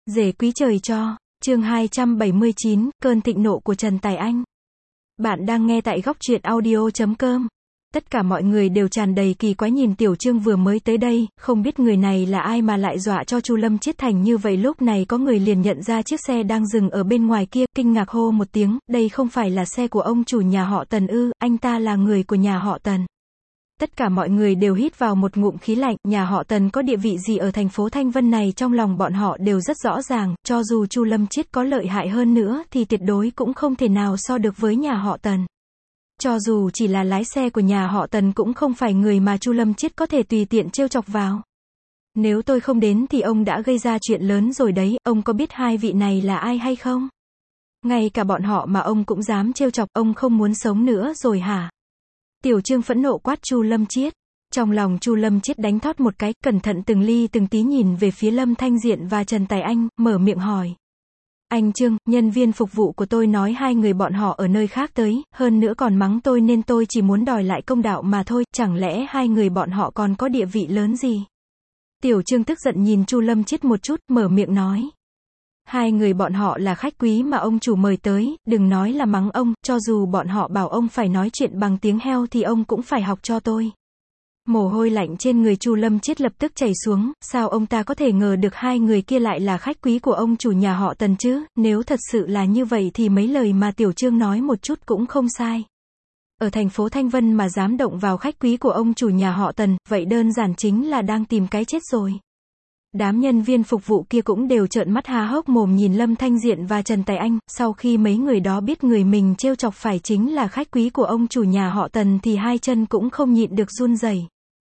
Rể quý trời cho, chương 279, cơn thịnh nộ của Trần Tài Anh. Bạn đang nghe tại góc truyện audio.com. Tất cả mọi người đều tràn đầy kỳ quái nhìn Tiểu Trương vừa mới tới đây, không biết người này là ai mà lại dọa cho Chu Lâm chết thành như vậy. Lúc này có người liền nhận ra chiếc xe đang dừng ở bên ngoài kia, kinh ngạc hô một tiếng, đây không phải là xe của ông chủ nhà họ Tần ư, anh ta là người của nhà họ Tần. Tất cả mọi người đều hít vào một ngụm khí lạnh, nhà họ Tần có địa vị gì ở thành phố Thanh Vân này trong lòng bọn họ đều rất rõ ràng, cho dù Chu Lâm Chiết có lợi hại hơn nữa thì tuyệt đối cũng không thể nào so được với nhà họ Tần. Cho dù chỉ là lái xe của nhà họ Tần cũng không phải người mà Chu Lâm Chiết có thể tùy tiện trêu chọc vào. Nếu tôi không đến thì ông đã gây ra chuyện lớn rồi đấy, ông có biết hai vị này là ai hay không? Ngay cả bọn họ mà ông cũng dám trêu chọc, ông không muốn sống nữa rồi hả? Tiểu Trương phẫn nộ quát Chu Lâm Chiết. Trong lòng Chu Lâm Chiết đánh thót một cái, cẩn thận từng ly từng tí nhìn về phía Lâm Thanh Diện và Trần Tài Anh, mở miệng hỏi. Anh Trương, nhân viên phục vụ của tôi nói hai người bọn họ ở nơi khác tới, hơn nữa còn mắng tôi nên tôi chỉ muốn đòi lại công đạo mà thôi, chẳng lẽ hai người bọn họ còn có địa vị lớn gì? Tiểu Trương tức giận nhìn Chu Lâm Chiết một chút, mở miệng nói. Hai người bọn họ là khách quý mà ông chủ mời tới, đừng nói là mắng ông, cho dù bọn họ bảo ông phải nói chuyện bằng tiếng heo thì ông cũng phải học cho tôi. Mồ hôi lạnh trên người Chu Lâm Chiết lập tức chảy xuống, sao ông ta có thể ngờ được hai người kia lại là khách quý của ông chủ nhà họ Tần chứ, nếu thật sự là như vậy thì mấy lời mà Tiểu Trương nói một chút cũng không sai. Ở thành phố Thanh Vân mà dám động vào khách quý của ông chủ nhà họ Tần, vậy đơn giản chính là đang tìm cái chết rồi. Đám nhân viên phục vụ kia cũng đều trợn mắt há hốc mồm nhìn Lâm Thanh Diện và Trần Tài Anh, sau khi mấy người đó biết người mình trêu chọc phải chính là khách quý của ông chủ nhà họ Tần thì hai chân cũng không nhịn được run rẩy.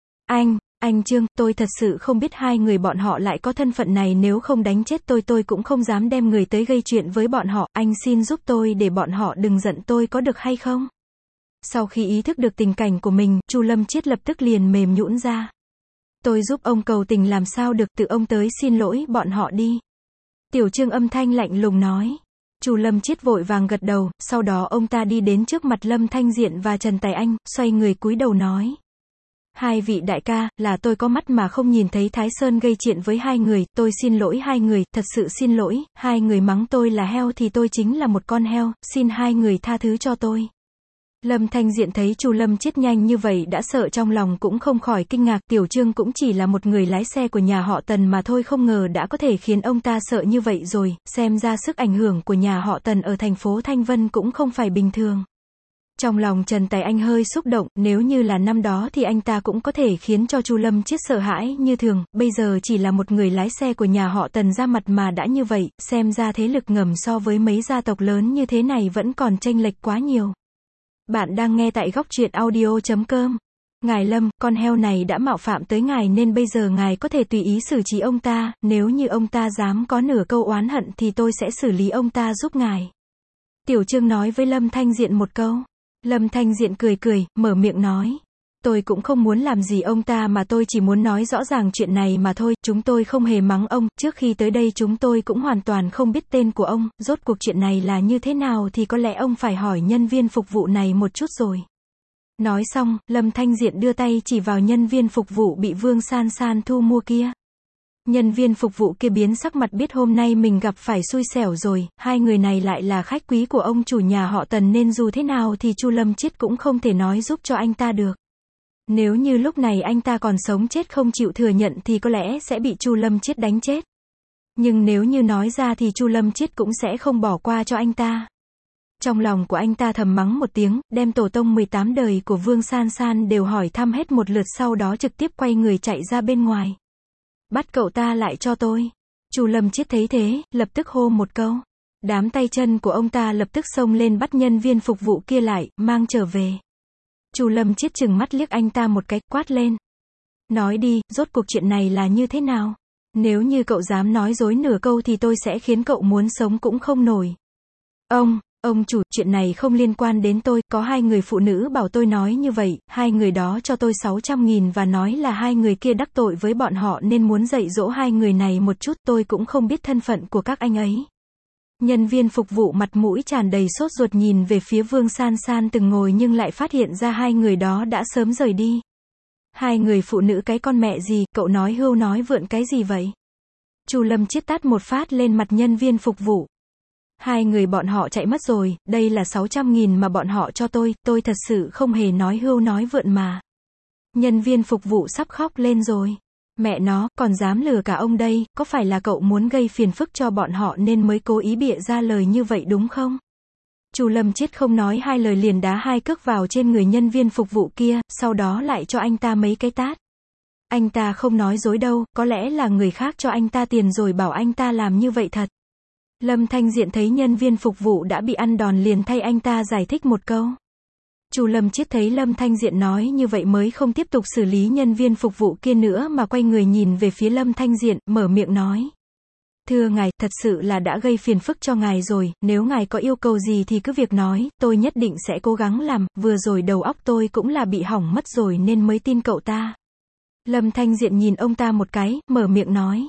Anh Trương, tôi thật sự không biết hai người bọn họ lại có thân phận này, nếu không đánh chết tôi cũng không dám đem người tới gây chuyện với bọn họ, anh xin giúp tôi để bọn họ đừng giận tôi có được hay không? Sau khi ý thức được tình cảnh của mình, Chu Lâm Chiết lập tức liền mềm nhũn ra. Tôi giúp ông cầu tình làm sao được, tự ông tới xin lỗi bọn họ đi. Tiểu Trương âm thanh lạnh lùng nói. Chu Lâm Chiết vội vàng gật đầu, sau đó ông ta đi đến trước mặt Lâm Thanh Diện và Trần Tài Anh, xoay người cúi đầu nói. Hai vị đại ca, là tôi có mắt mà không nhìn thấy Thái Sơn gây chuyện với hai người, tôi xin lỗi hai người, thật sự xin lỗi, hai người mắng tôi là heo thì tôi chính là một con heo, xin hai người tha thứ cho tôi. Lâm Thanh Diện thấy Chu Lâm Chiết nhanh như vậy đã sợ trong lòng cũng không khỏi kinh ngạc, Tiểu Trương cũng chỉ là một người lái xe của nhà họ Tần mà thôi, không ngờ đã có thể khiến ông ta sợ như vậy rồi, xem ra sức ảnh hưởng của nhà họ Tần ở thành phố Thanh Vân cũng không phải bình thường. Trong lòng Trần Tài Anh hơi xúc động, nếu như là năm đó thì anh ta cũng có thể khiến cho Chu Lâm Chiết sợ hãi như thường, bây giờ chỉ là một người lái xe của nhà họ Tần ra mặt mà đã như vậy, xem ra thế lực ngầm so với mấy gia tộc lớn như thế này vẫn còn chênh lệch quá nhiều. Bạn đang nghe tại góc truyện audio.com. Ngài Lâm, con heo này đã mạo phạm tới ngài nên bây giờ ngài có thể tùy ý xử trí ông ta, nếu như ông ta dám có nửa câu oán hận thì tôi sẽ xử lý ông ta giúp ngài. Tiểu Trương nói với Lâm Thanh Diện một câu. Lâm Thanh Diện cười cười, mở miệng nói. Tôi cũng không muốn làm gì ông ta mà tôi chỉ muốn nói rõ ràng chuyện này mà thôi, chúng tôi không hề mắng ông, trước khi tới đây chúng tôi cũng hoàn toàn không biết tên của ông, rốt cuộc chuyện này là như thế nào thì có lẽ ông phải hỏi nhân viên phục vụ này một chút rồi. Nói xong, Lâm Thanh Diện đưa tay chỉ vào nhân viên phục vụ bị Vương San San thu mua kia. Nhân viên phục vụ kia biến sắc mặt, biết hôm nay mình gặp phải xui xẻo rồi, hai người này lại là khách quý của ông chủ nhà họ Tần nên dù thế nào thì Chu Lâm Chiết cũng không thể nói giúp cho anh ta được. Nếu như lúc này anh ta còn sống chết không chịu thừa nhận thì có lẽ sẽ bị Chu Lâm Chiết đánh chết. Nhưng nếu như nói ra thì Chu Lâm Chiết cũng sẽ không bỏ qua cho anh ta. Trong lòng của anh ta thầm mắng một tiếng, đem tổ tông 18 đời của Vương San San đều hỏi thăm hết một lượt, sau đó trực tiếp quay người chạy ra bên ngoài. Bắt cậu ta lại cho tôi. Chu Lâm Chiết thấy thế, lập tức hô một câu. Đám tay chân của ông ta lập tức xông lên bắt nhân viên phục vụ kia lại, mang trở về. Chu Lâm Chiết chừng mắt liếc anh ta một cái, quát lên. Nói đi, rốt cuộc chuyện này là như thế nào? Nếu như cậu dám nói dối nửa câu thì tôi sẽ khiến cậu muốn sống cũng không nổi. Ông chủ, chuyện này không liên quan đến tôi, có hai người phụ nữ bảo tôi nói như vậy, hai người đó cho tôi 600.000 và nói là hai người kia đắc tội với bọn họ nên muốn dạy dỗ hai người này một chút, tôi cũng không biết thân phận của các anh ấy. Nhân viên phục vụ mặt mũi tràn đầy sốt ruột nhìn về phía Vương San San từng ngồi nhưng lại phát hiện ra hai người đó đã sớm rời đi. Hai người phụ nữ cái con mẹ gì, cậu nói hưu nói vượn cái gì vậy? Chu Lâm Chiết tát một phát lên mặt nhân viên phục vụ. Hai người bọn họ chạy mất rồi, đây là 600.000 mà bọn họ cho tôi thật sự không hề nói hưu nói vượn mà. Nhân viên phục vụ sắp khóc lên rồi. Mẹ nó, còn dám lừa cả ông đây, có phải là cậu muốn gây phiền phức cho bọn họ nên mới cố ý bịa ra lời như vậy đúng không? Chu Lâm Chiết không nói hai lời liền đá hai cước vào trên người nhân viên phục vụ kia, sau đó lại cho anh ta mấy cái tát. Anh ta không nói dối đâu, có lẽ là người khác cho anh ta tiền rồi bảo anh ta làm như vậy thật. Lâm Thanh Diện thấy nhân viên phục vụ đã bị ăn đòn liền thay anh ta giải thích một câu. Chu Lâm Chiết thấy Lâm Thanh Diện nói như vậy mới không tiếp tục xử lý nhân viên phục vụ kia nữa mà quay người nhìn về phía Lâm Thanh Diện, mở miệng nói. Thưa ngài, thật sự là đã gây phiền phức cho ngài rồi, nếu ngài có yêu cầu gì thì cứ việc nói, tôi nhất định sẽ cố gắng làm, vừa rồi đầu óc tôi cũng là bị hỏng mất rồi nên mới tin cậu ta. Lâm Thanh Diện nhìn ông ta một cái, mở miệng nói.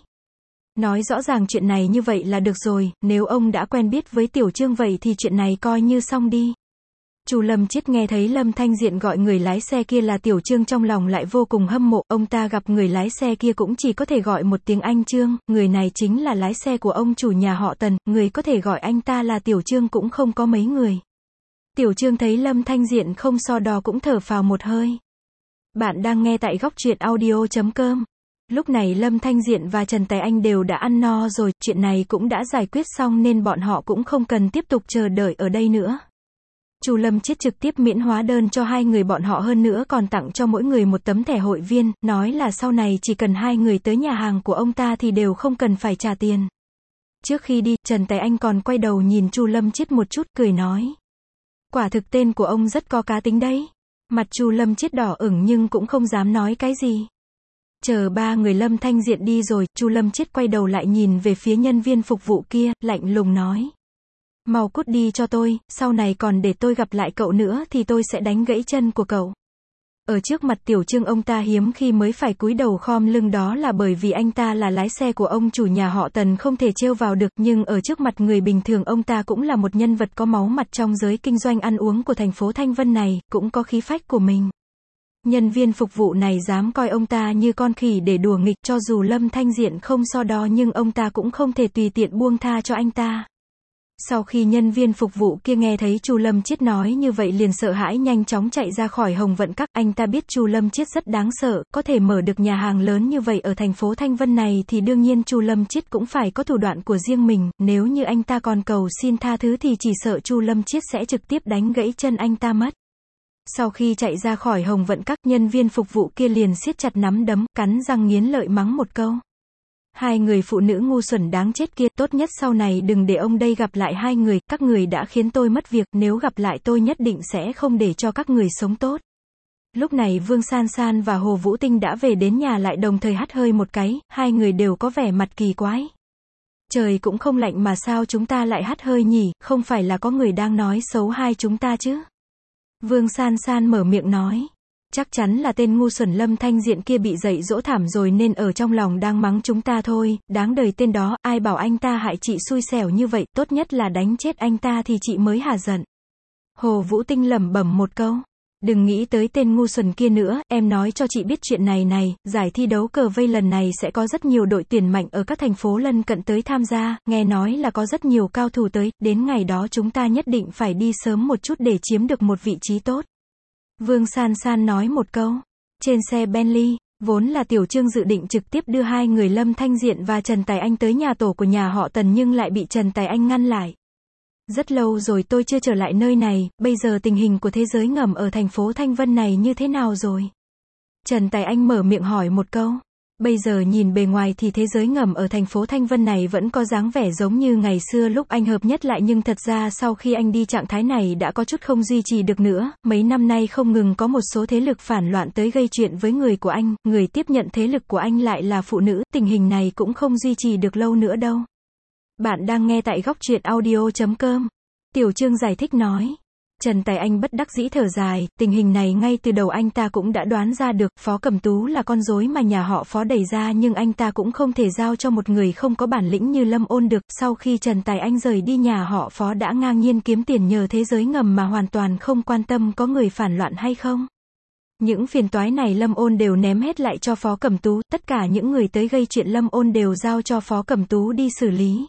Nói rõ ràng chuyện này như vậy là được rồi, nếu ông đã quen biết với Tiểu Trương vậy thì chuyện này coi như xong đi. Chu Lâm Chiết nghe thấy Lâm Thanh Diện gọi người lái xe kia là Tiểu Trương trong lòng lại vô cùng hâm mộ, ông ta gặp người lái xe kia cũng chỉ có thể gọi một tiếng anh Trương, người này chính là lái xe của ông chủ nhà họ Tần, người có thể gọi anh ta là Tiểu Trương cũng không có mấy người. Tiểu Trương thấy Lâm Thanh Diện không so đo cũng thở phào một hơi. Bạn đang nghe tại góc truyện audio.com. Lúc này Lâm Thanh Diện và Trần Tài Anh đều đã ăn no rồi, chuyện này cũng đã giải quyết xong nên bọn họ cũng không cần tiếp tục chờ đợi ở đây nữa. Chu Lâm Chiết trực tiếp miễn hóa đơn cho hai người bọn họ, hơn nữa còn tặng cho mỗi người một tấm thẻ hội viên, nói là sau này chỉ cần hai người tới nhà hàng của ông ta thì đều không cần phải trả tiền. Trước khi đi, Trần Tài Anh còn quay đầu nhìn Chu Lâm Chiết một chút, cười nói. Quả thực tên của ông rất có cá tính đấy. Mặt Chu Lâm Chiết đỏ ửng nhưng cũng không dám nói cái gì. Chờ ba người Lâm Thanh Diện đi rồi, Chu Lâm Chiết quay đầu lại nhìn về phía nhân viên phục vụ kia, lạnh lùng nói. Mau cút đi cho tôi, sau này còn để tôi gặp lại cậu nữa thì tôi sẽ đánh gãy chân của cậu. Ở trước mặt Tiểu Trương ông ta hiếm khi mới phải cúi đầu khom lưng, đó là bởi vì anh ta là lái xe của ông chủ nhà họ Tần không thể trêu vào được, nhưng ở trước mặt người bình thường ông ta cũng là một nhân vật có máu mặt trong giới kinh doanh ăn uống của thành phố Thanh Vân này, cũng có khí phách của mình. Nhân viên phục vụ này dám coi ông ta như con khỉ để đùa nghịch, cho dù Lâm Thanh Diện không so đo nhưng ông ta cũng không thể tùy tiện buông tha cho anh ta. Sau khi nhân viên phục vụ kia nghe thấy Chu Lâm Chiết nói như vậy liền sợ hãi nhanh chóng chạy ra khỏi Hồng Vận Các, anh ta biết Chu Lâm Chiết rất đáng sợ, có thể mở được nhà hàng lớn như vậy ở thành phố Thanh Vân này thì đương nhiên Chu Lâm Chiết cũng phải có thủ đoạn của riêng mình, nếu như anh ta còn cầu xin tha thứ thì chỉ sợ Chu Lâm Chiết sẽ trực tiếp đánh gãy chân anh ta mất. Sau khi chạy ra khỏi Hồng Vận Các, nhân viên phục vụ kia liền siết chặt nắm đấm, cắn răng nghiến lợi mắng một câu. Hai người phụ nữ ngu xuẩn đáng chết kia, tốt nhất sau này đừng để ông đây gặp lại hai người, các người đã khiến tôi mất việc, nếu gặp lại tôi nhất định sẽ không để cho các người sống tốt. Lúc này Vương San San và Hồ Vũ Tinh đã về đến nhà lại đồng thời hắt hơi một cái, hai người đều có vẻ mặt kỳ quái. Trời cũng không lạnh mà sao chúng ta lại hắt hơi nhỉ, không phải là có người đang nói xấu hai chúng ta chứ? Vương San San mở miệng nói. Chắc chắn là tên ngu xuẩn Lâm Thanh Diện kia bị dạy dỗ thảm rồi nên ở trong lòng đang mắng chúng ta thôi, đáng đời tên đó, ai bảo anh ta hại chị xui xẻo như vậy, tốt nhất là đánh chết anh ta thì chị mới hả giận. Hồ Vũ Tinh lẩm bẩm một câu. Đừng nghĩ tới tên ngu xuẩn kia nữa, em nói cho chị biết chuyện này, giải thi đấu cờ vây lần này sẽ có rất nhiều đội tuyển mạnh ở các thành phố lân cận tới tham gia, nghe nói là có rất nhiều cao thủ tới, đến ngày đó chúng ta nhất định phải đi sớm một chút để chiếm được một vị trí tốt. Vương San San nói một câu. Trên xe Bentley, vốn là Tiểu Trương dự định trực tiếp đưa hai người Lâm Thanh Diện và Trần Tài Anh tới nhà tổ của nhà họ Tần nhưng lại bị Trần Tài Anh ngăn lại. Rất lâu rồi tôi chưa trở lại nơi này, bây giờ tình hình của thế giới ngầm ở thành phố Thanh Vân này như thế nào rồi? Trần Tài Anh mở miệng hỏi một câu. Bây giờ nhìn bề ngoài thì thế giới ngầm ở thành phố Thanh Vân này vẫn có dáng vẻ giống như ngày xưa lúc anh hợp nhất lại, nhưng thật ra sau khi anh đi trạng thái này đã có chút không duy trì được nữa, mấy năm nay không ngừng có một số thế lực phản loạn tới gây chuyện với người của anh, người tiếp nhận thế lực của anh lại là phụ nữ, tình hình này cũng không duy trì được lâu nữa đâu. Bạn đang nghe tại góc truyện audio.com. Tiểu Trương giải thích nói. Trần Tài Anh bất đắc dĩ thở dài, tình hình này ngay từ đầu anh ta cũng đã đoán ra được, Phó Cẩm Tú là con rối mà nhà họ Phó đẩy ra nhưng anh ta cũng không thể giao cho một người không có bản lĩnh như Lâm Ôn được, sau khi Trần Tài Anh rời đi nhà họ Phó đã ngang nhiên kiếm tiền nhờ thế giới ngầm mà hoàn toàn không quan tâm có người phản loạn hay không. Những phiền toái này Lâm Ôn đều ném hết lại cho Phó Cẩm Tú, tất cả những người tới gây chuyện Lâm Ôn đều giao cho Phó Cẩm Tú đi xử lý.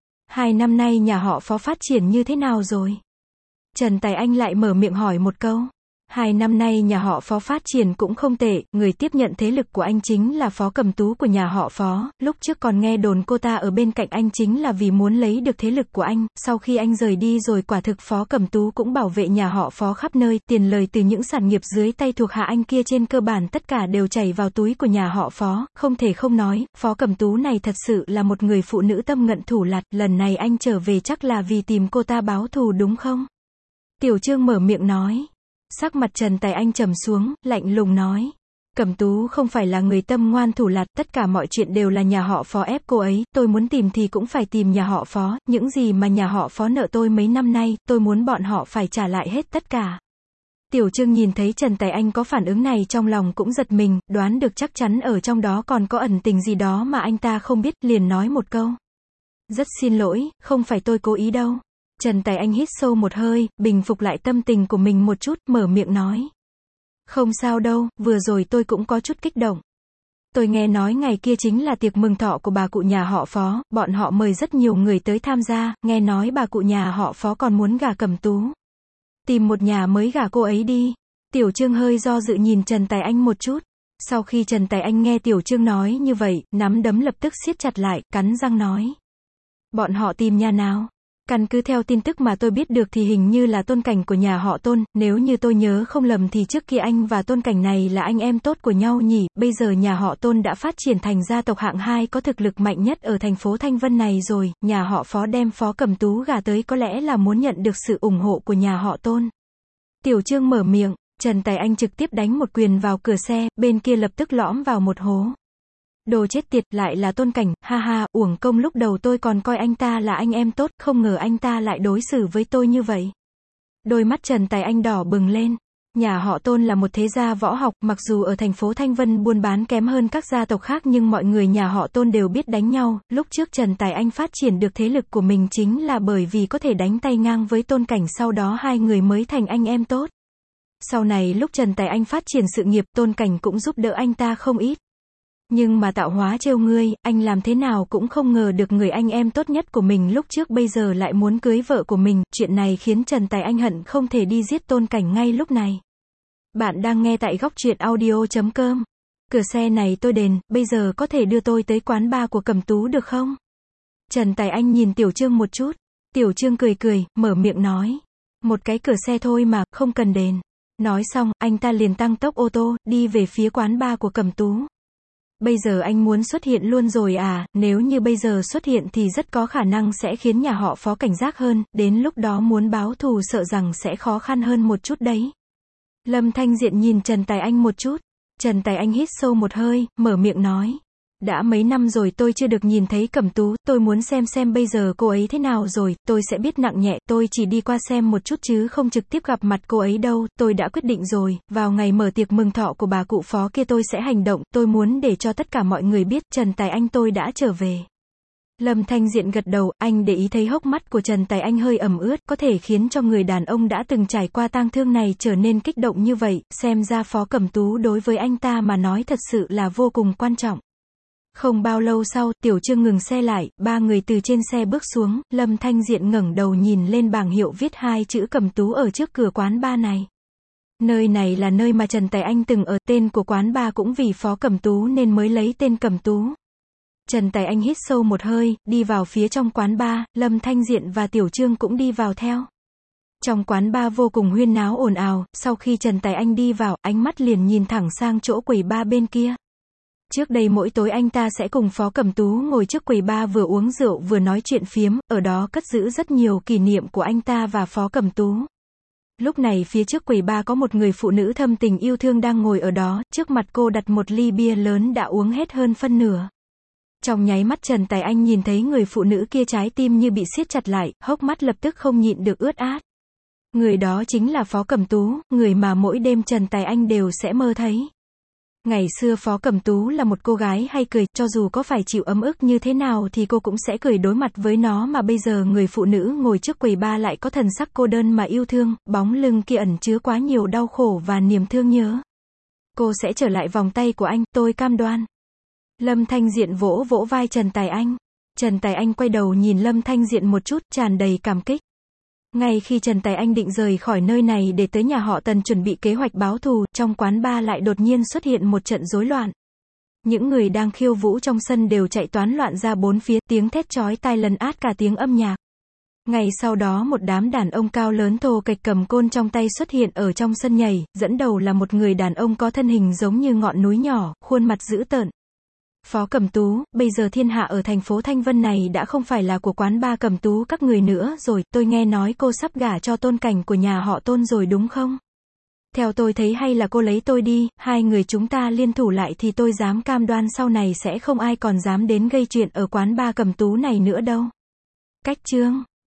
2 năm nay nhà họ Phó phát triển như thế nào rồi? Trần Tài Anh lại mở miệng hỏi một câu. 2 năm nay nhà họ Phó phát triển cũng không tệ, người tiếp nhận thế lực của anh chính là Phó Cẩm Tú của nhà họ Phó, lúc trước còn nghe đồn cô ta ở bên cạnh anh chính là vì muốn lấy được thế lực của anh, sau khi anh rời đi rồi quả thực Phó Cẩm Tú cũng bảo vệ nhà họ Phó khắp nơi, tiền lời từ những sản nghiệp dưới tay thuộc hạ anh kia trên cơ bản tất cả đều chảy vào túi của nhà họ Phó, không thể không nói, Phó Cẩm Tú này thật sự là một người phụ nữ tâm ngận thủ lạt, lần này anh trở về chắc là vì tìm cô ta báo thù đúng không? Tiểu Trương mở miệng nói. Sắc mặt Trần Tài Anh trầm xuống, lạnh lùng nói. Cẩm Tú không phải là người tâm ngoan thủ lạt, tất cả mọi chuyện đều là nhà họ Phó ép cô ấy, tôi muốn tìm thì cũng phải tìm nhà họ Phó, những gì mà nhà họ Phó nợ tôi mấy năm nay, tôi muốn bọn họ phải trả lại hết tất cả. Tiểu Trương nhìn thấy Trần Tài Anh có phản ứng này trong lòng cũng giật mình, đoán được chắc chắn ở trong đó còn có ẩn tình gì đó mà anh ta không biết, liền nói một câu. Rất xin lỗi, không phải tôi cố ý đâu. Trần Tài Anh hít sâu một hơi, bình phục lại tâm tình của mình một chút, mở miệng nói. Không sao đâu, vừa rồi tôi cũng có chút kích động. Tôi nghe nói ngày kia chính là tiệc mừng thọ của bà cụ nhà họ Phó, bọn họ mời rất nhiều người tới tham gia, nghe nói bà cụ nhà họ Phó còn muốn gả Cẩm Tú. Tìm một nhà mới gả cô ấy đi. Tiểu Trương hơi do dự nhìn Trần Tài Anh một chút. Sau khi Trần Tài Anh nghe Tiểu Trương nói như vậy, nắm đấm lập tức siết chặt lại, cắn răng nói. Bọn họ tìm nhà nào? Căn cứ theo tin tức mà tôi biết được thì hình như là Tôn Cảnh của nhà họ Tôn, nếu như tôi nhớ không lầm thì trước kia anh và Tôn Cảnh này là anh em tốt của nhau nhỉ, bây giờ nhà họ Tôn đã phát triển thành gia tộc hạng 2 có thực lực mạnh nhất ở thành phố Thanh Vân này rồi, nhà họ Phó đem Phó Cẩm Tú gả tới có lẽ là muốn nhận được sự ủng hộ của nhà họ Tôn. Tiểu Trương mở miệng, Trần Tài Anh trực tiếp đánh một quyền vào cửa xe, bên kia lập tức lõm vào một hố. Đồ chết tiệt, lại là Tôn Cảnh, ha ha, uổng công lúc đầu tôi còn coi anh ta là anh em tốt, không ngờ anh ta lại đối xử với tôi như vậy. Đôi mắt Trần Tài Anh đỏ bừng lên. Nhà họ Tôn là một thế gia võ học, mặc dù ở thành phố Thanh Vân buôn bán kém hơn các gia tộc khác nhưng mọi người nhà họ Tôn đều biết đánh nhau, lúc trước Trần Tài Anh phát triển được thế lực của mình chính là bởi vì có thể đánh tay ngang với Tôn Cảnh, sau đó hai người mới thành anh em tốt. Sau này lúc Trần Tài Anh phát triển sự nghiệp, Tôn Cảnh cũng giúp đỡ anh ta không ít. Nhưng mà tạo hóa trêu ngươi, anh làm thế nào cũng không ngờ được người anh em tốt nhất của mình lúc trước bây giờ lại muốn cưới vợ của mình, chuyện này khiến Trần Tài Anh hận không thể đi giết Tôn Cảnh ngay lúc này. Bạn đang nghe tại góc truyện audio.com. Cửa xe này tôi đền, bây giờ có thể đưa tôi tới quán bar của Cẩm Tú được không? Trần Tài Anh nhìn Tiểu Trương một chút. Tiểu Trương cười cười, mở miệng nói. Một cái cửa xe thôi mà, không cần đền. Nói xong, anh ta liền tăng tốc ô tô, đi về phía quán bar của Cẩm Tú. Bây giờ anh muốn xuất hiện luôn rồi à, nếu như bây giờ xuất hiện thì rất có khả năng sẽ khiến nhà họ Phó cảnh giác hơn, đến lúc đó muốn báo thù sợ rằng sẽ khó khăn hơn một chút đấy. Lâm Thanh Diện nhìn Trần Tài Anh một chút. Trần Tài Anh hít sâu một hơi, mở miệng nói. Đã mấy năm rồi tôi chưa được nhìn thấy Cẩm Tú, tôi muốn xem bây giờ cô ấy thế nào rồi, tôi sẽ biết nặng nhẹ, tôi chỉ đi qua xem một chút chứ không trực tiếp gặp mặt cô ấy đâu, tôi đã quyết định rồi, vào ngày mở tiệc mừng thọ của bà cụ Phó kia tôi sẽ hành động, tôi muốn để cho tất cả mọi người biết, Trần Tài Anh tôi đã trở về. Lâm Thanh Diện gật đầu, anh để ý thấy hốc mắt của Trần Tài Anh hơi ẩm ướt, có thể khiến cho người đàn ông đã từng trải qua tang thương này trở nên kích động như vậy, xem ra Phó Cẩm Tú đối với anh ta mà nói thật sự là vô cùng quan trọng. Không bao lâu sau, Tiểu Trương ngừng xe lại, ba người từ trên xe bước xuống, Lâm Thanh Diện ngẩng đầu nhìn lên bảng hiệu viết hai chữ Cẩm Tú ở trước cửa quán bar này. Nơi này là nơi mà Trần Tài Anh từng ở, tên của quán bar cũng vì Phó Cẩm Tú nên mới lấy tên Cẩm Tú. Trần Tài Anh hít sâu một hơi, đi vào phía trong quán bar, Lâm Thanh Diện và Tiểu Trương cũng đi vào theo. Trong quán bar vô cùng huyên náo ồn ào, sau khi Trần Tài Anh đi vào, ánh mắt liền nhìn thẳng sang chỗ quầy bar bên kia. Trước đây mỗi tối anh ta sẽ cùng Phó Cẩm Tú ngồi trước quầy bar vừa uống rượu vừa nói chuyện phiếm, ở đó cất giữ rất nhiều kỷ niệm của anh ta và Phó Cẩm Tú. Lúc này phía trước quầy bar có một người phụ nữ thâm tình yêu thương đang ngồi ở đó, trước mặt cô đặt một ly bia lớn đã uống hết hơn phân nửa. Trong nháy mắt Trần Tài Anh nhìn thấy người phụ nữ kia trái tim như bị siết chặt lại, hốc mắt lập tức không nhịn được ướt át. Người đó chính là Phó Cẩm Tú, người mà mỗi đêm Trần Tài Anh đều sẽ mơ thấy. Ngày xưa Phó Cẩm Tú là một cô gái hay cười, cho dù có phải chịu ấm ức như thế nào thì cô cũng sẽ cười đối mặt với nó, mà bây giờ người phụ nữ ngồi trước quầy bar lại có thần sắc cô đơn mà yêu thương, bóng lưng kia ẩn chứa quá nhiều đau khổ và niềm thương nhớ. Cô sẽ trở lại vòng tay của anh, tôi cam đoan. Lâm Thanh Diện vỗ vỗ vai Trần Tài Anh. Trần Tài Anh quay đầu nhìn Lâm Thanh Diện một chút, tràn đầy cảm kích. Ngay khi Trần Tài Anh định rời khỏi nơi này để tới nhà họ Tần chuẩn bị kế hoạch báo thù, trong quán bar lại đột nhiên xuất hiện một trận rối loạn. Những người đang khiêu vũ trong sân đều chạy toán loạn ra bốn phía, tiếng thét chói tai lấn át cả tiếng âm nhạc. Ngày sau đó một đám đàn ông cao lớn thô kệch cầm côn trong tay xuất hiện ở trong sân nhảy, dẫn đầu là một người đàn ông có thân hình giống như ngọn núi nhỏ, khuôn mặt dữ tợn. Phó Cẩm Tú, bây giờ thiên hạ ở thành phố Thanh Vân này đã không phải là của quán bar Cẩm Tú các người nữa rồi, tôi nghe nói cô sắp gả cho Tôn Cảnh của nhà họ Tôn rồi đúng không? Theo tôi thấy hay là cô lấy tôi đi, hai người chúng ta liên thủ lại thì tôi dám cam đoan sau này sẽ không ai còn dám đến gây chuyện ở quán bar Cẩm Tú này nữa đâu. Cách chương